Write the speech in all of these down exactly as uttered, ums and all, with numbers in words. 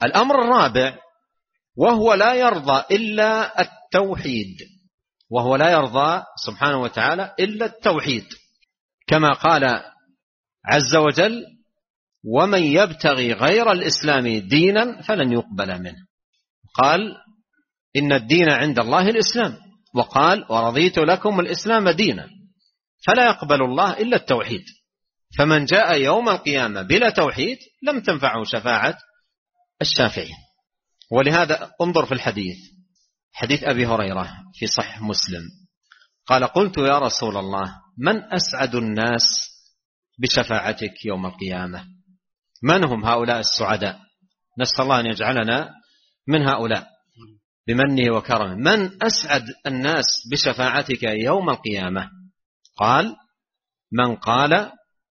الأمر الرابع وهو لا يرضى إلا التوحيد، وهو لا يرضى سبحانه وتعالى إلا التوحيد، كما قال عز وجل: ومن يبتغي غير الإسلام دينا فلن يقبل منه. قال: إن الدين عند الله الإسلام، وقال: ورضيت لكم الإسلام دينا، فلا يقبل الله إلا التوحيد. فمن جاء يوم القيامة بلا توحيد لم تنفعه شفاعة الشافعين. ولهذا انظر في الحديث، حديث أبي هريرة في صحيح مسلم، قال: قلت يا رسول الله من أسعد الناس بشفاعتك يوم القيامة؟ من هم هؤلاء السعداء؟ نسأل الله أن يجعلنا من هؤلاء بمنه وكرمه. من أسعد الناس بشفاعتك يوم القيامة؟ قال: من قال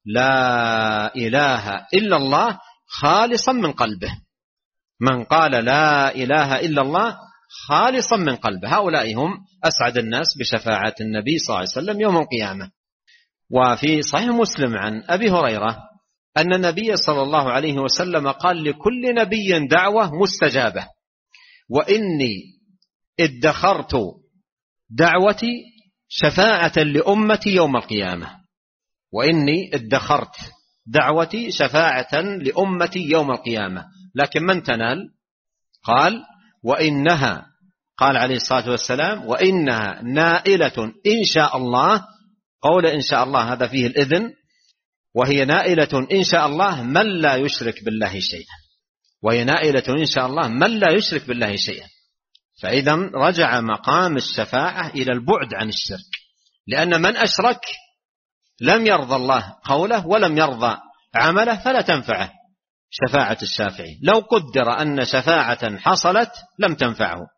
لا إله إلا الله خالصا من قلبه. من قال لا إله إلا الله خالصا من قلبه، هؤلاء هم أسعد الناس بشفاعة النبي صلى الله عليه وسلم يوم القيامة. وفي صحيح مسلم عن أبي هريرة أن النبي صلى الله عليه وسلم قال: لكل نبي دعوة مستجابة، وإني ادخرت دعوتي شفاعة لأمتي يوم القيامة. وإني ادخرت دعوتي شفاعة لأمتي يوم القيامة، لكن من تنال؟ قال: وإنها، قال عليه الصلاة والسلام: وإنها نائلة إن شاء الله. قول إن شاء الله هذا فيه الإذن، وهي نائلة إن شاء الله من لا يشرك بالله شيئا، وهي نائلة إن شاء الله من لا يشرك بالله شيئا. فإذا رجع مقام الشفاعة إلى البعد عن الشرك، لأن من أشرك لم يرضى الله قوله ولم يرضى عمله، فلا تنفعه شفاعة الشافعين. لو قدر أن شفاعة حصلت لم تنفعه،